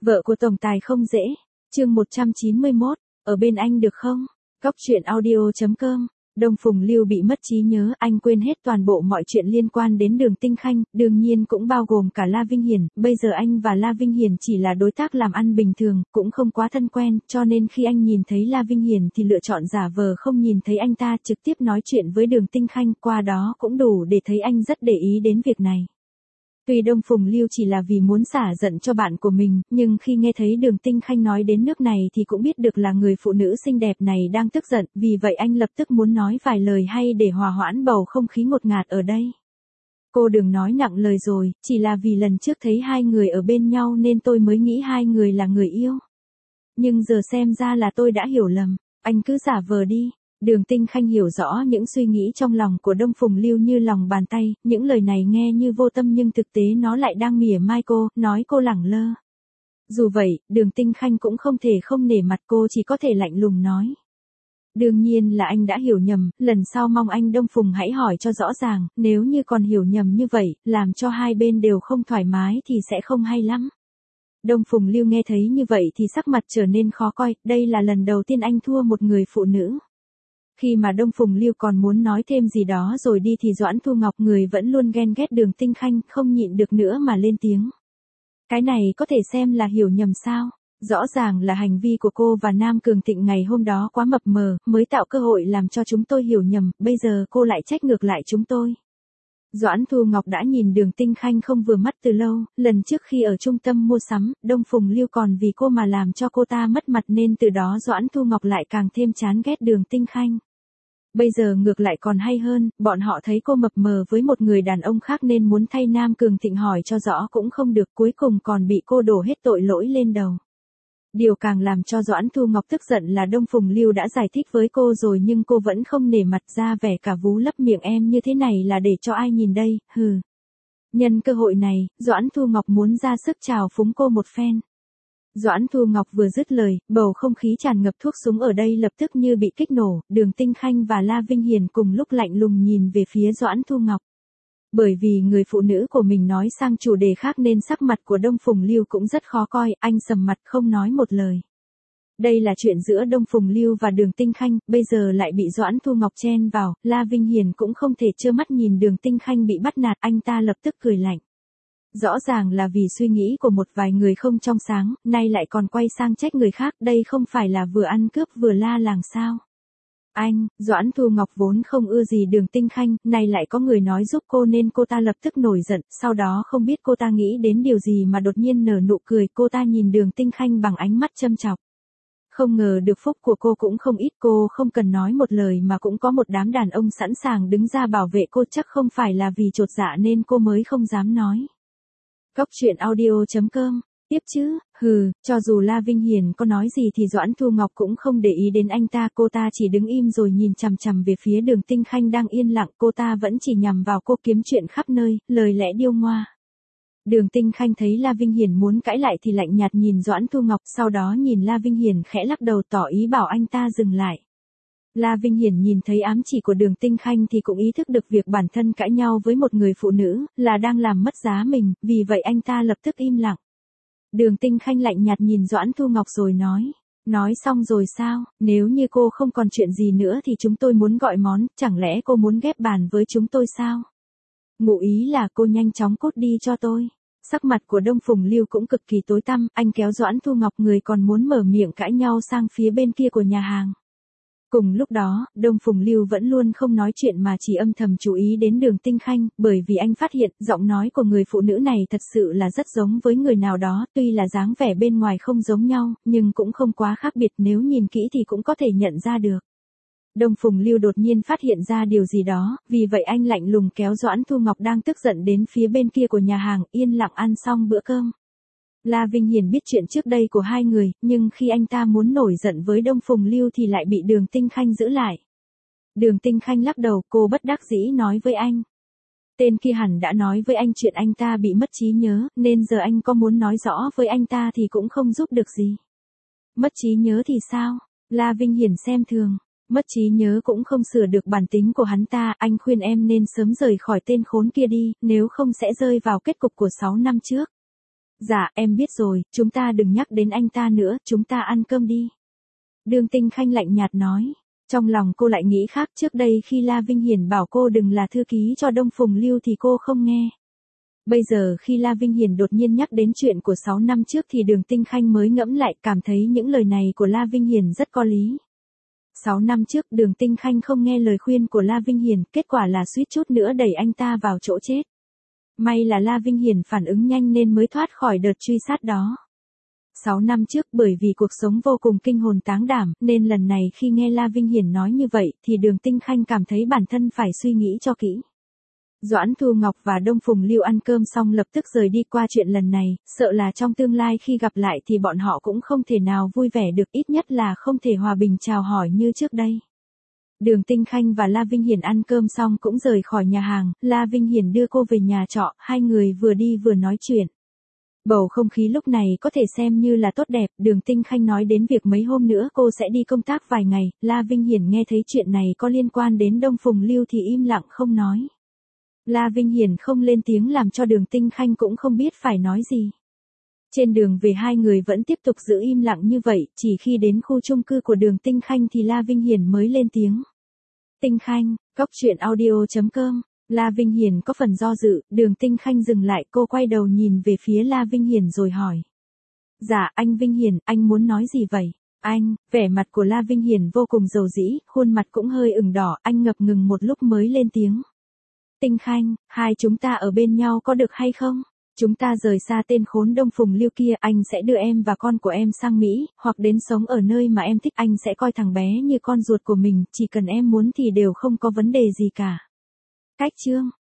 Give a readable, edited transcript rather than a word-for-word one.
Vợ của tổng tài không dễ. Chương 191, ở bên anh được không? Góc truyện audio.com. Đông Phùng Lưu bị mất trí nhớ, anh quên hết toàn bộ mọi chuyện liên quan đến Đường Tinh Khanh, đương nhiên cũng bao gồm cả La Vinh Hiển, bây giờ anh và La Vinh Hiển chỉ là đối tác làm ăn bình thường, cũng không quá thân quen, cho nên khi anh nhìn thấy La Vinh Hiển thì lựa chọn giả vờ không nhìn thấy anh ta, trực tiếp nói chuyện với Đường Tinh Khanh, qua đó cũng đủ để thấy anh rất để ý đến việc này. Tuy Đông Phùng Lưu chỉ là vì muốn xả giận cho bạn của mình, nhưng khi nghe thấy Đường Tinh Khanh nói đến nước này thì cũng biết được là người phụ nữ xinh đẹp này đang tức giận, vì vậy anh lập tức muốn nói vài lời hay để hòa hoãn bầu không khí ngột ngạt ở đây. Cô đừng nói nặng lời rồi, chỉ là vì lần trước thấy hai người ở bên nhau nên tôi mới nghĩ hai người là người yêu. Nhưng giờ xem ra là tôi đã hiểu lầm, anh cứ giả vờ đi. Đường Tinh Khanh hiểu rõ những suy nghĩ trong lòng của Đông Phùng Lưu như lòng bàn tay, những lời này nghe như vô tâm nhưng thực tế nó lại đang mỉa mai cô, nói cô lẳng lơ. Dù vậy, Đường Tinh Khanh cũng không thể không nể mặt cô, chỉ có thể lạnh lùng nói. Đương nhiên là anh đã hiểu nhầm, lần sau mong anh Đông Phùng hãy hỏi cho rõ ràng, nếu như còn hiểu nhầm như vậy, làm cho hai bên đều không thoải mái thì sẽ không hay lắm. Đông Phùng Lưu nghe thấy như vậy thì sắc mặt trở nên khó coi, đây là lần đầu tiên anh thua một người phụ nữ. Khi mà Đông Phùng Lưu còn muốn nói thêm gì đó rồi đi thì Doãn Thu Ngọc, người vẫn luôn ghen ghét Đường Tinh Khanh, không nhịn được nữa mà lên tiếng. Cái này có thể xem là hiểu nhầm sao? Rõ ràng là hành vi của cô và Nam Cường Thịnh ngày hôm đó quá mập mờ, mới tạo cơ hội làm cho chúng tôi hiểu nhầm, bây giờ cô lại trách ngược lại chúng tôi. Doãn Thu Ngọc đã nhìn Đường Tinh Khanh không vừa mắt từ lâu, lần trước khi ở trung tâm mua sắm, Đông Phùng Lưu còn vì cô mà làm cho cô ta mất mặt nên từ đó Doãn Thu Ngọc lại càng thêm chán ghét Đường Tinh Khanh. Bây giờ ngược lại còn hay hơn, bọn họ thấy cô mập mờ với một người đàn ông khác nên muốn thay Nam Cường Thịnh hỏi cho rõ cũng không được, cuối cùng còn bị cô đổ hết tội lỗi lên đầu. Điều càng làm cho Doãn Thu Ngọc tức giận là Đông Phùng Lưu đã giải thích với cô rồi nhưng cô vẫn không nể mặt, ra vẻ cả vú lấp miệng em như thế này là để cho ai nhìn đây, hừ. Nhân cơ hội này, Doãn Thu Ngọc muốn ra sức chào phúng cô một phen. Doãn Thu Ngọc vừa dứt lời, bầu không khí tràn ngập thuốc súng ở đây lập tức như bị kích nổ, Đường Tinh Khanh và La Vinh Hiển cùng lúc lạnh lùng nhìn về phía Doãn Thu Ngọc. Bởi vì người phụ nữ của mình nói sang chủ đề khác nên sắc mặt của Đông Phùng Lưu cũng rất khó coi, anh sầm mặt không nói một lời. Đây là chuyện giữa Đông Phùng Lưu và Đường Tinh Khanh, bây giờ lại bị Doãn Thu Ngọc chen vào, La Vinh Hiển cũng không thể trơ mắt nhìn Đường Tinh Khanh bị bắt nạt, anh ta lập tức cười lạnh. Rõ ràng là vì suy nghĩ của một vài người không trong sáng, nay lại còn quay sang trách người khác, đây không phải là vừa ăn cướp vừa la làng sao? Anh, Doãn Thu Ngọc vốn không ưa gì Đường Tinh Khanh, nay lại có người nói giúp cô nên cô ta lập tức nổi giận, sau đó không biết cô ta nghĩ đến điều gì mà đột nhiên nở nụ cười, cô ta nhìn Đường Tinh Khanh bằng ánh mắt châm chọc. Không ngờ được phúc của cô cũng không ít, cô không cần nói một lời mà cũng có một đám đàn ông sẵn sàng đứng ra bảo vệ cô, chắc không phải là vì chột dạ nên cô mới không dám nói. Góc truyện audio.com. Tiếp chứ, cho dù La Vinh Hiển có nói gì thì Doãn Thu Ngọc cũng không để ý đến anh ta, cô ta chỉ đứng im rồi nhìn chằm chằm về phía Đường Tinh Khanh đang yên lặng, cô ta vẫn chỉ nhằm vào cô kiếm chuyện khắp nơi, lời lẽ điêu ngoa. Đường Tinh Khanh thấy La Vinh Hiển muốn cãi lại thì lạnh nhạt nhìn Doãn Thu Ngọc, sau đó nhìn La Vinh Hiển khẽ lắc đầu tỏ ý bảo anh ta dừng lại. La Vinh Hiển nhìn thấy ám chỉ của Đường Tinh Khanh thì cũng ý thức được việc bản thân cãi nhau với một người phụ nữ là đang làm mất giá mình, vì vậy anh ta lập tức im lặng. Đường Tinh Khanh lạnh nhạt nhìn Doãn Thu Ngọc rồi nói xong rồi sao, nếu như cô không còn chuyện gì nữa thì chúng tôi muốn gọi món, chẳng lẽ cô muốn ghép bàn với chúng tôi sao? Ngụ ý là cô nhanh chóng cút đi cho tôi. Sắc mặt của Đông Phùng Lưu cũng cực kỳ tối tăm, anh kéo Doãn Thu Ngọc, người còn muốn mở miệng cãi nhau, sang phía bên kia của nhà hàng. Cùng lúc đó, Đông Phùng Lưu vẫn luôn không nói chuyện mà chỉ âm thầm chú ý đến Đường Tinh Khanh, bởi vì anh phát hiện giọng nói của người phụ nữ này thật sự là rất giống với người nào đó, tuy là dáng vẻ bên ngoài không giống nhau, nhưng cũng không quá khác biệt, nếu nhìn kỹ thì cũng có thể nhận ra được. Đông Phùng Lưu đột nhiên phát hiện ra điều gì đó, vì vậy anh lạnh lùng kéo Doãn Thu Ngọc đang tức giận đến phía bên kia của nhà hàng, yên lặng ăn xong bữa cơm. La Vinh Hiển biết chuyện trước đây của hai người, nhưng khi anh ta muốn nổi giận với Đông Phùng Lưu thì lại bị Đường Tinh Khanh giữ lại. Đường Tinh Khanh lắc đầu, cô bất đắc dĩ nói với anh. Tên kia hẳn đã nói với anh chuyện anh ta bị mất trí nhớ, nên giờ anh có muốn nói rõ với anh ta thì cũng không giúp được gì. Mất trí nhớ thì sao? La Vinh Hiển xem thường. Mất trí nhớ cũng không sửa được bản tính của hắn ta, anh khuyên em nên sớm rời khỏi tên khốn kia đi, nếu không sẽ rơi vào kết cục của 6 năm trước. Dạ, em biết rồi, chúng ta đừng nhắc đến anh ta nữa, chúng ta ăn cơm đi. Đường Tinh Khanh lạnh nhạt nói. Trong lòng cô lại nghĩ khác, trước đây khi La Vinh Hiển bảo cô đừng là thư ký cho Đông Phùng Lưu thì cô không nghe. Bây giờ khi La Vinh Hiển đột nhiên nhắc đến chuyện của 6 năm trước thì Đường Tinh Khanh mới ngẫm lại, cảm thấy những lời này của La Vinh Hiển rất có lý. 6 năm trước Đường Tinh Khanh không nghe lời khuyên của La Vinh Hiển, kết quả là suýt chút nữa đẩy anh ta vào chỗ chết. May là La Vinh Hiển phản ứng nhanh nên mới thoát khỏi đợt truy sát đó. 6 năm trước bởi vì cuộc sống vô cùng kinh hồn táng đảm, nên lần này khi nghe La Vinh Hiển nói như vậy thì Đường Tinh Khanh cảm thấy bản thân phải suy nghĩ cho kỹ. Doãn Thu Ngọc và Đông Phùng Lưu ăn cơm xong lập tức rời đi, qua chuyện lần này, sợ là trong tương lai khi gặp lại thì bọn họ cũng không thể nào vui vẻ được, ít nhất là không thể hòa bình chào hỏi như trước đây. Đường Tinh Khanh và La Vinh Hiển ăn cơm xong cũng rời khỏi nhà hàng, La Vinh Hiển đưa cô về nhà trọ, hai người vừa đi vừa nói chuyện. Bầu không khí lúc này có thể xem như là tốt đẹp, Đường Tinh Khanh nói đến việc mấy hôm nữa cô sẽ đi công tác vài ngày, La Vinh Hiển nghe thấy chuyện này có liên quan đến Đông Phùng Lưu thì im lặng không nói. La Vinh Hiển không lên tiếng làm cho Đường Tinh Khanh cũng không biết phải nói gì. Trên đường về hai người vẫn tiếp tục giữ im lặng như vậy, chỉ khi đến khu chung cư của Đường Tinh Khanh thì La Vinh Hiển mới lên tiếng. Tinh Khanh, goctruyện.audio.com. La Vinh Hiển có phần do dự, Đường Tinh Khanh dừng lại, cô quay đầu nhìn về phía La Vinh Hiển rồi hỏi. Dạ, anh Vinh Hiển, anh muốn nói gì vậy? Anh, vẻ mặt của La Vinh Hiển vô cùng dầu dĩ, khuôn mặt cũng hơi ửng đỏ, anh ngập ngừng một lúc mới lên tiếng. Tinh Khanh, hai chúng ta ở bên nhau có được hay không? Chúng ta rời xa tên khốn Đông Phùng Lưu kia, anh sẽ đưa em và con của em sang Mỹ, hoặc đến sống ở nơi mà em thích, anh sẽ coi thằng bé như con ruột của mình, chỉ cần em muốn thì đều không có vấn đề gì cả. Cách chương